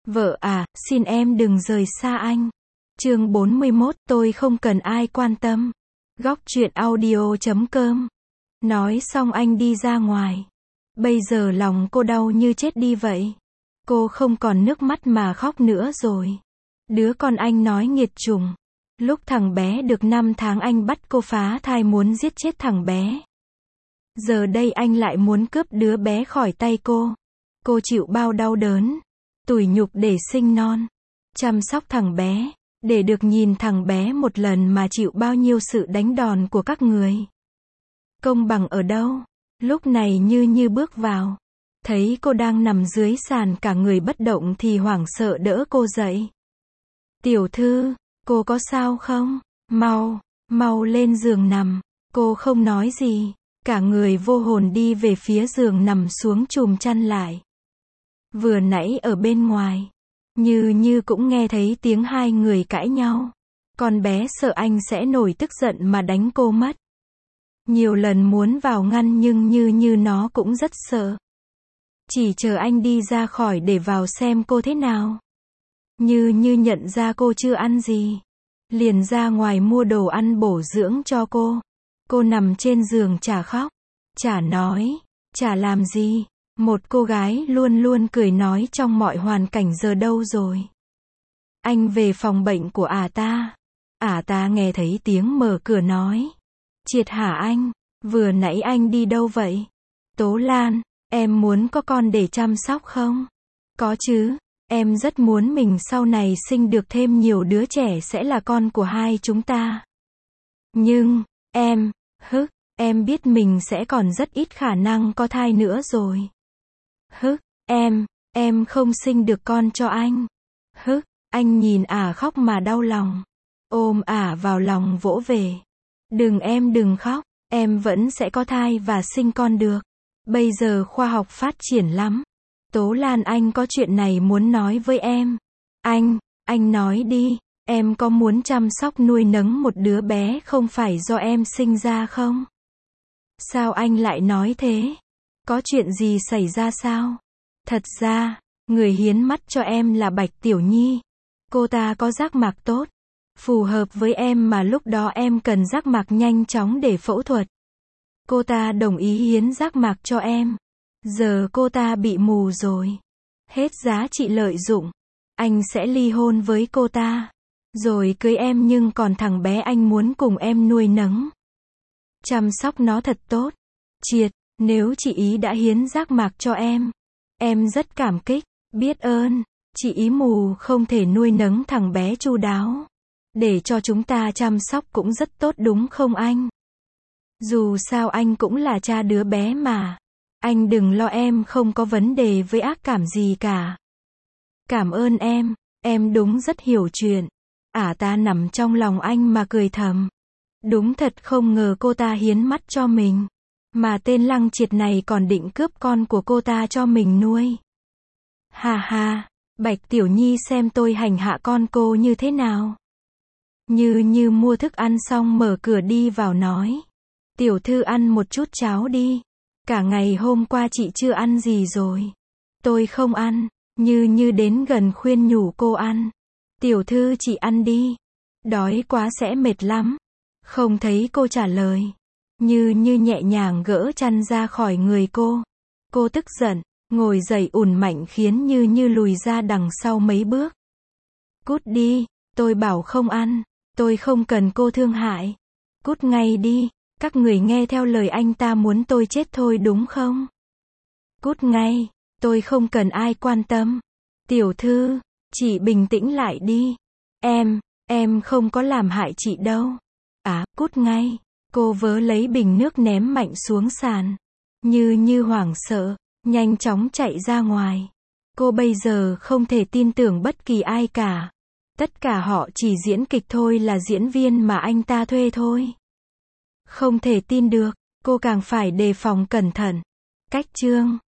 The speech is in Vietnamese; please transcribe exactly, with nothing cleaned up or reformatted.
Vợ à, xin em đừng rời xa anh. Chương bốn mươi mốt, tôi không cần ai quan tâm. Góc truyện audio chấm com. Nói xong anh đi ra ngoài. Bây giờ lòng cô đau như chết đi vậy. Cô không còn nước mắt mà khóc nữa rồi. Đứa con anh nói nghiệt chủng. Lúc thằng bé được năm tháng anh bắt cô phá thai muốn giết chết thằng bé. Giờ đây anh lại muốn cướp đứa bé khỏi tay cô. Cô chịu bao đau đớn, tủi nhục để sinh non, chăm sóc thằng bé, để được nhìn thằng bé một lần mà chịu bao nhiêu sự đánh đòn của các người. Công bằng ở đâu? Lúc này Như Như bước vào, thấy cô đang nằm dưới sàn cả người bất động thì hoảng sợ đỡ cô dậy. Tiểu thư, cô có sao không? Mau, mau lên giường nằm. Cô không nói gì, cả người vô hồn đi về phía giường nằm xuống chùm chăn lại. Vừa nãy ở bên ngoài, Như Như cũng nghe thấy tiếng hai người cãi nhau. Con bé sợ anh sẽ nổi tức giận mà đánh cô mất. Nhiều lần muốn vào ngăn nhưng Như Như nó cũng rất sợ. Chỉ chờ anh đi ra khỏi để vào xem cô thế nào. Như Như nhận ra cô chưa ăn gì, liền ra ngoài mua đồ ăn bổ dưỡng cho cô. Cô nằm trên giường chả khóc, chả nói, chả làm gì. Một cô gái luôn luôn cười nói trong mọi hoàn cảnh giờ đâu rồi. Anh về phòng bệnh của ả ta. Ả ta nghe thấy tiếng mở cửa nói. Triệt hả anh, vừa nãy anh đi đâu vậy? Tố Lan, em muốn có con để chăm sóc không? Có chứ, em rất muốn mình sau này sinh được thêm nhiều đứa trẻ sẽ là con của hai chúng ta. Nhưng, em, hức, em biết mình sẽ còn rất ít khả năng có thai nữa rồi. Hức, em, em không sinh được con cho anh. Hức, anh nhìn ả khóc mà đau lòng. Ôm ả vào lòng vỗ về. Đừng em đừng khóc, em vẫn sẽ có thai và sinh con được. Bây giờ khoa học phát triển lắm. Tố Lan anh có chuyện này muốn nói với em. Anh, anh nói đi, em có muốn chăm sóc nuôi nấng một đứa bé không phải do em sinh ra không? Sao anh lại nói thế? Có chuyện gì xảy ra sao? Thật ra, người hiến mắt cho em là Bạch Tiểu Nhi. Cô ta có giác mạc tốt, phù hợp với em mà lúc đó em cần giác mạc nhanh chóng để phẫu thuật. Cô ta đồng ý hiến giác mạc cho em. Giờ cô ta bị mù rồi. Hết giá trị lợi dụng. Anh sẽ ly hôn với cô ta. Rồi cưới em nhưng còn thằng bé anh muốn cùng em nuôi nấng. Chăm sóc nó thật tốt. Triệt, nếu chị ý đã hiến giác mạc cho em. Em rất cảm kích, biết ơn. Chị ý mù không thể nuôi nấng thằng bé chu đáo. Để cho chúng ta chăm sóc cũng rất tốt đúng không anh? Dù sao anh cũng là cha đứa bé mà. Anh đừng lo em không có vấn đề với ác cảm gì cả. Cảm ơn em, em đúng rất hiểu chuyện. Ả ta nằm trong lòng anh mà cười thầm. Đúng thật không ngờ cô ta hiến mắt cho mình. Mà tên Lăng Triệt này còn định cướp con của cô ta cho mình nuôi. Hà hà, Bạch Tiểu Nhi xem tôi hành hạ con cô như thế nào. Như Như mua thức ăn xong mở cửa đi vào nói. Tiểu thư ăn một chút cháo đi. Cả ngày hôm qua chị chưa ăn gì rồi. Tôi không ăn. Như Như đến gần khuyên nhủ cô ăn. Tiểu thư chị ăn đi. Đói quá sẽ mệt lắm. Không thấy cô trả lời. Như Như nhẹ nhàng gỡ chăn ra khỏi người cô. Cô tức giận, ngồi dậy ùn mạnh khiến Như Như lùi ra đằng sau mấy bước. Cút đi, tôi bảo không ăn. Tôi không cần cô thương hại. Cút ngay đi. Các người nghe theo lời anh ta muốn tôi chết thôi đúng không? Cút ngay, tôi không cần ai quan tâm. Tiểu thư, chị bình tĩnh lại đi. Em, em không có làm hại chị đâu. À, cút ngay. Cô vớ lấy bình nước ném mạnh xuống sàn. Như Như hoảng sợ, nhanh chóng chạy ra ngoài. Cô bây giờ không thể tin tưởng bất kỳ ai cả. Tất cả họ chỉ diễn kịch thôi là diễn viên mà anh ta thuê thôi. Không thể tin được, cô càng phải đề phòng cẩn thận. Cách chương